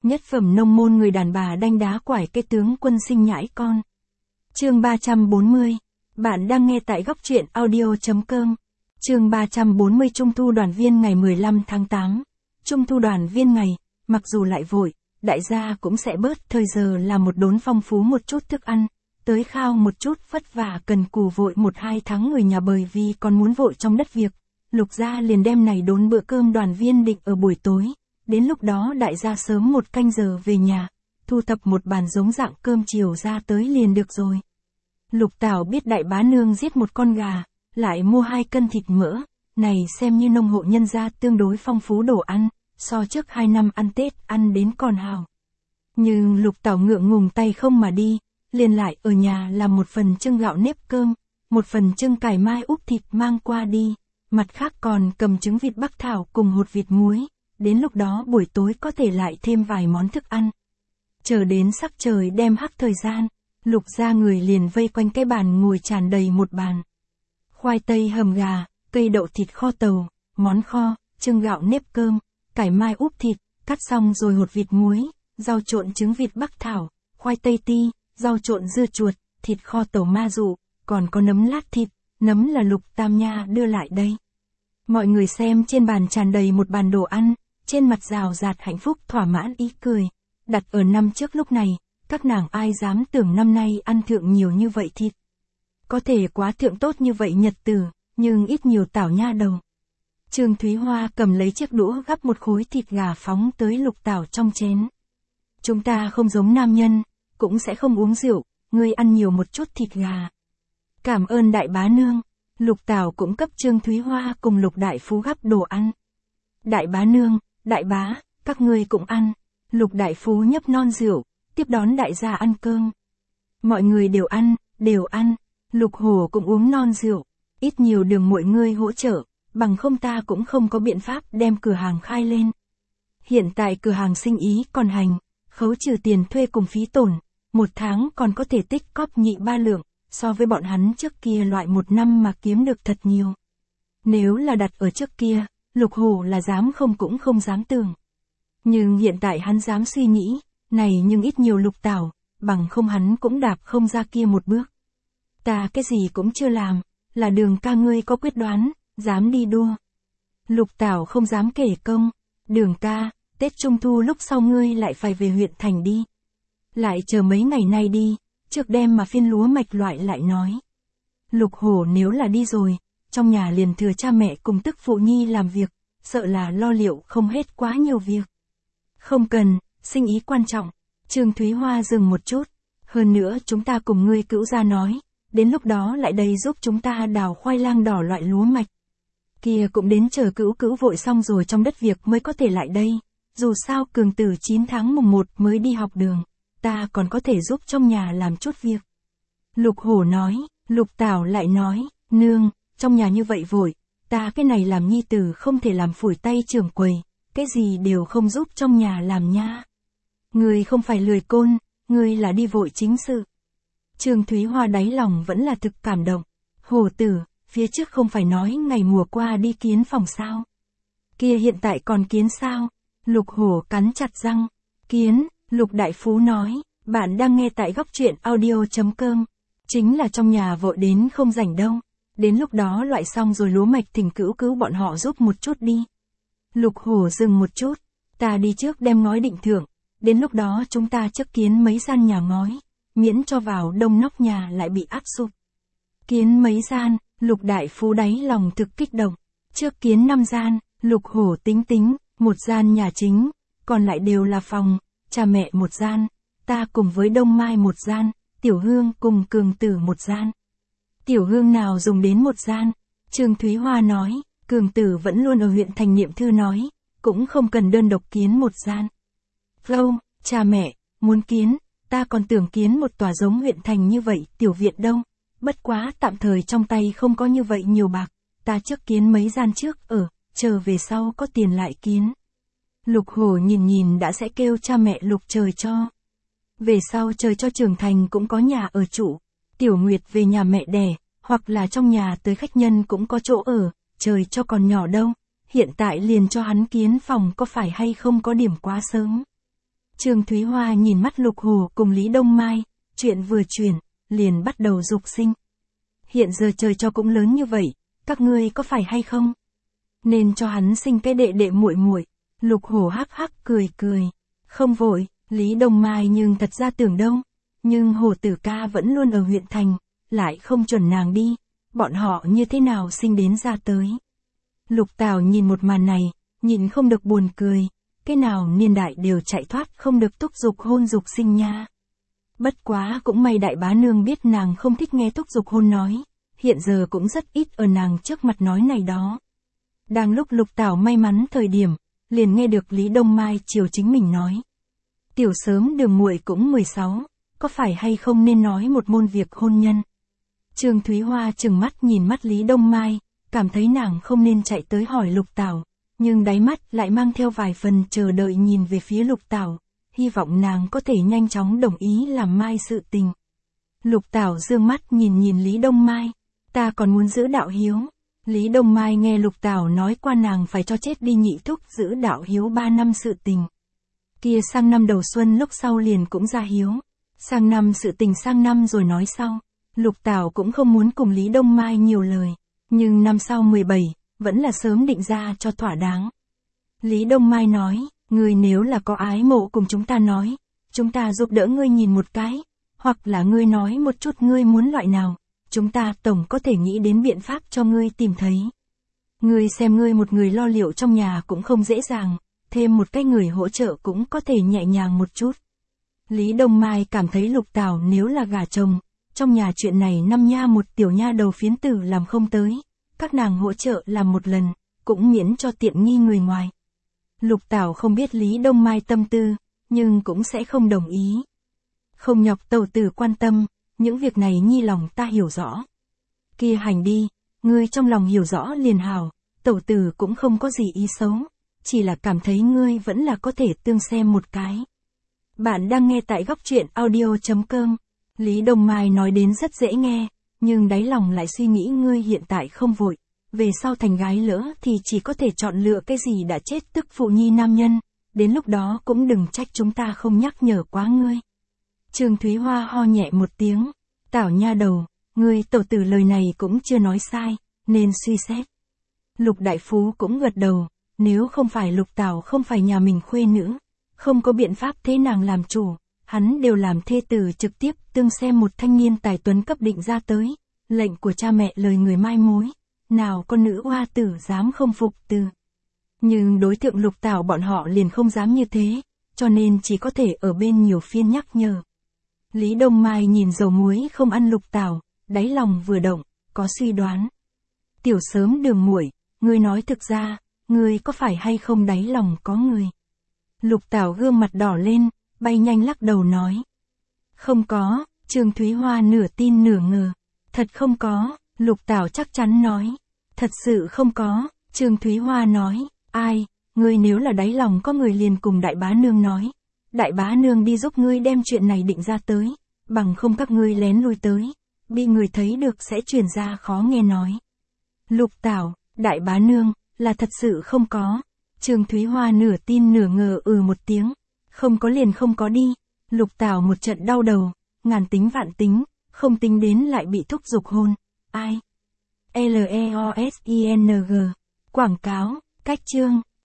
Nhất phẩm nông môn người đàn bà đanh đá quải cái tướng quân sinh nhãi con. Chương 340. Bạn đang nghe tại góc truyện audio.com. Chương 340 Trung thu đoàn viên ngày 15 tháng 8. Trung thu đoàn viên ngày, mặc dù lại vội, đại gia cũng sẽ bớt thời giờ làm một đốn phong phú một chút thức ăn, tới khao một chút vất vả cần cù vội 1-2 tháng người nhà bởi vì còn muốn vội trong đất việc. Lục gia liền đem này đốn bữa cơm đoàn viên định ở buổi tối, đến lúc đó đại gia sớm 1 canh giờ về nhà, thu thập một bàn giống dạng cơm chiều ra tới liền được rồi. Lục Tảo biết đại bá nương giết một con gà, lại mua 2 cân thịt mỡ, này xem như nông hộ nhân gia tương đối phong phú đồ ăn, so trước 2 năm ăn Tết ăn đến còn hào. Nhưng Lục Tảo ngượng ngùng tay không mà đi, liền lại ở nhà làm một phần chưng gạo nếp cơm, một phần chưng cải mai úp thịt mang qua đi, mặt khác còn cầm trứng vịt bắc thảo cùng hột vịt muối, đến lúc đó buổi tối có thể lại thêm vài món thức ăn. Chờ đến sắc trời đem hắc thời gian, Lục gia người liền vây quanh cái bàn ngồi tràn đầy một bàn. Khoai tây hầm gà, cây đậu thịt kho tàu, món kho, chưng gạo nếp cơm, cải mai úp thịt, cắt xong rồi hột vịt muối, rau trộn trứng vịt bắc thảo, khoai tây ti, rau trộn dưa chuột, thịt kho tàu ma dụ, còn có nấm lát thịt, nấm là Lục Tam Nha đưa lại đây. Mọi người xem trên bàn tràn đầy một bàn đồ ăn, trên mặt rào rạt hạnh phúc thỏa mãn ý cười. Đặt ở năm trước lúc này, các nàng ai dám tưởng năm nay ăn thượng nhiều như vậy thịt. Có thể quá thượng tốt như vậy nhật tử, nhưng ít nhiều Tảo Nha đầu. Trương Thúy Hoa cầm lấy chiếc đũa gắp một khối thịt gà phóng tới Lục Tảo trong chén. Chúng ta không giống nam nhân, cũng sẽ không uống rượu, ngươi ăn nhiều một chút thịt gà. Cảm ơn đại bá nương. Lục Tảo cũng cấp Trương Thúy Hoa cùng Lục Đại Phú gắp đồ ăn. Đại bá nương, đại bá, các ngươi cũng ăn. Lục Đại Phú nhấp non rượu, tiếp đón đại gia ăn cơm. Mọi người đều ăn, đều ăn. Lục Hổ cũng uống non rượu, ít nhiều đường mọi người hỗ trợ, bằng không ta cũng không có biện pháp đem cửa hàng khai lên. Hiện tại cửa hàng sinh ý còn hành, khấu trừ tiền thuê cùng phí tổn, 1 tháng còn có thể tích cóp nhị 3 lượng, so với bọn hắn trước kia loại 1 năm mà kiếm được thật nhiều. Nếu là đặt ở trước kia, Lục Hổ là dám không cũng không dám tưởng. Nhưng hiện tại hắn dám suy nghĩ, này nhưng ít nhiều Lục Tảo, bằng không hắn cũng đạp không ra kia một bước. Ta cái gì cũng chưa làm, là Đường ca ngươi có quyết đoán, dám đi đua. Lục Tảo không dám kể công, Đường ca, Tết Trung thu lúc sau ngươi lại phải về huyện thành đi. Lại chờ mấy ngày nay đi, trước đêm mà phiên lúa mạch loại lại nói. Lục Hổ nếu là đi rồi, trong nhà liền thừa cha mẹ cùng tức phụ nhi làm việc, sợ là lo liệu không hết quá nhiều việc. Không cần, sinh ý quan trọng. Trương Thúy Hoa dừng một chút. Hơn nữa chúng ta cùng ngươi cữu gia nói, đến lúc đó lại đây giúp chúng ta đào khoai lang đỏ loại lúa mạch. Kia cũng đến chờ cữu vội xong rồi trong đất việc mới có thể lại đây. Dù sao Cường Tử 9 tháng mùng 1 mới đi học đường, ta còn có thể giúp trong nhà làm chút việc. Lục Hổ nói, Lục Tảo lại nói, nương, trong nhà như vậy vội, ta cái này làm nhi tử không thể làm phủi tay trưởng quầy, cái gì đều không giúp trong nhà làm nha. Ngươi không phải lười côn, ngươi là đi vội chính sự. Trương Thúy Hoa đáy lòng vẫn là thực cảm động. Hổ tử, phía trước không phải nói ngày mùa qua đi kiến phòng sao? Kia hiện tại còn kiến sao? Lục Hổ cắn chặt răng. Kiến, Lục Đại Phú nói, bạn đang nghe tại góc truyện audio.com. Chính là trong nhà vội đến không rảnh đâu. Đến lúc đó loại xong rồi lúa mạch thỉnh cứu bọn họ giúp một chút đi. Lục Hổ dừng một chút. Ta đi trước đem ngói định thưởng. Đến lúc đó chúng ta trước kiến mấy gian nhà ngói, miễn cho vào đông nóc nhà lại bị áp sụp. Kiến mấy gian, Lục Đại Phú đáy lòng thực kích động. Trước kiến 5 gian, Lục Hổ tính, 1 gian nhà chính, còn lại đều là phòng, cha mẹ 1 gian, ta cùng với Đông Mai 1 gian, Tiểu Hương cùng Cường Tử 1 gian. Tiểu Hương nào dùng đến 1 gian? Trương Thúy Hoa nói, Cường Tử vẫn luôn ở huyện thành niệm thư nói, cũng không cần đơn độc kiến 1 gian. Không, cha mẹ, muốn kiến, ta còn tưởng kiến một tòa giống huyện thành như vậy tiểu viện đâu, bất quá tạm thời trong tay không có như vậy nhiều bạc, ta trước kiến mấy gian trước chờ về sau có tiền lại kiến. Lục Hổ nhìn đã sẽ kêu cha mẹ Lục trời cho. Về sau trời cho trưởng thành cũng có nhà ở trụ, Tiểu Nguyệt về nhà mẹ đẻ, hoặc là trong nhà tới khách nhân cũng có chỗ ở, trời cho còn nhỏ đâu, hiện tại liền cho hắn kiến phòng có phải hay không có điểm quá sớm. Trương Thúy Hoa nhìn mắt Lục Hổ cùng Lý Đông Mai, chuyện vừa chuyển, liền bắt đầu dục sinh. Hiện giờ trời cho cũng lớn như vậy, các ngươi có phải hay không? Nên cho hắn sinh cái đệ đệ muội muội. Lục Hổ hắc hắc cười cười. Không vội, Lý Đông Mai nhưng thật ra tưởng đâu. Nhưng Hổ Tử ca vẫn luôn ở huyện thành, lại không chuẩn nàng đi. Bọn họ như thế nào sinh đến ra tới. Lục Tào nhìn một màn này, nhìn không được buồn cười. Cái nào niên đại đều chạy thoát không được thúc giục hôn dục sinh nha. Bất quá cũng may đại bá nương biết nàng không thích nghe thúc giục hôn nói. Hiện giờ cũng rất ít ở nàng trước mặt nói này đó. Đang lúc Lục Tảo may mắn thời điểm, liền nghe được Lý Đông Mai chiều chính mình nói. Tiểu sớm đường muội cũng 16, có phải hay không nên nói một môn việc hôn nhân. Trương Thúy Hoa trừng mắt nhìn mắt Lý Đông Mai, cảm thấy nàng không nên chạy tới hỏi Lục Tảo, nhưng đáy mắt lại mang theo vài phần chờ đợi nhìn về phía Lục Tảo, hy vọng nàng có thể nhanh chóng đồng ý làm mai sự tình. Lục Tảo dương mắt nhìn nhìn Lý Đông Mai, ta còn muốn giữ đạo hiếu. Lý Đông Mai nghe Lục Tảo nói qua nàng phải cho chết đi nhị thúc giữ đạo hiếu 3 năm sự tình. Kia sang năm đầu xuân lúc sau liền cũng ra hiếu. Sang năm sự tình sang năm rồi nói sau. Lục Tảo cũng không muốn cùng Lý Đông Mai nhiều lời. Nhưng năm sau 17, vẫn là sớm định ra cho thỏa đáng. Lý Đông Mai nói, ngươi nếu là có ái mộ cùng chúng ta nói, chúng ta giúp đỡ ngươi nhìn một cái. Hoặc là ngươi nói một chút ngươi muốn loại nào. Chúng ta tổng có thể nghĩ đến biện pháp cho ngươi tìm thấy. Ngươi xem ngươi một người lo liệu trong nhà cũng không dễ dàng, thêm một cái người hỗ trợ cũng có thể nhẹ nhàng một chút. Lý Đông Mai cảm thấy Lục Tảo nếu là gả chồng, trong nhà chuyện này năm nha một tiểu nha đầu phiến tử làm không tới, các nàng hỗ trợ làm một lần, cũng miễn cho tiện nghi người ngoài. Lục Tảo không biết Lý Đông Mai tâm tư, nhưng cũng sẽ không đồng ý. Không nhọc tẩu tử quan tâm. Những việc này nhi lòng ta hiểu rõ. Kia hành đi, ngươi trong lòng hiểu rõ liền hảo, tẩu tử cũng không có gì ý xấu, chỉ là cảm thấy ngươi vẫn là có thể tương xem một cái. Bạn đang nghe tại góc truyện audio.com. Lý Đông Mai nói đến rất dễ nghe, nhưng đáy lòng lại suy nghĩ ngươi hiện tại không vội, về sau thành gái lỡ thì chỉ có thể chọn lựa cái gì đã chết tức phụ nhi nam nhân, đến lúc đó cũng đừng trách chúng ta không nhắc nhở quá ngươi. Trương Thúy Hoa ho nhẹ một tiếng, Tảo nha đầu, ngươi tẩu tử lời này cũng chưa nói sai, nên suy xét. Lục Đại Phú cũng gật đầu, nếu không phải Lục Tảo không phải nhà mình khuê nữ, không có biện pháp thế nàng làm chủ, hắn đều làm thê tử trực tiếp tương xem một thanh niên tài tuấn cấp định ra tới, lệnh của cha mẹ lời người mai mối, nào con nữ hoa tử dám không phục từ. Nhưng đối tượng Lục Tảo bọn họ liền không dám như thế, cho nên chỉ có thể ở bên nhiều phiên nhắc nhở. Lý Đông Mai nhìn dầu muối không ăn Lục Tảo, đáy lòng vừa động, có suy đoán. Tiểu sớm đường muội, ngươi nói thực ra, ngươi có phải hay không đáy lòng có người. Lục Tảo gương mặt đỏ lên, bay nhanh lắc đầu nói. Không có, Trương Thúy Hoa nửa tin nửa ngờ. Thật không có, Lục Tảo chắc chắn nói. Thật sự không có, Trương Thúy Hoa nói. Ai, ngươi nếu là đáy lòng có người liền cùng đại bá nương nói. Đại bá nương đi giúp ngươi đem chuyện này định ra tới, bằng không các ngươi lén lui tới, bị người thấy được sẽ truyền ra khó nghe nói. Lục Tảo, đại bá nương, là thật sự không có. Trương Thúy Hoa nửa tin nửa ngờ một tiếng, không có liền không có đi. Lục Tảo một trận đau đầu, ngàn tính vạn tính, không tính đến lại bị thúc giục hôn. Ai? LEOSING. Quảng cáo, cách chương.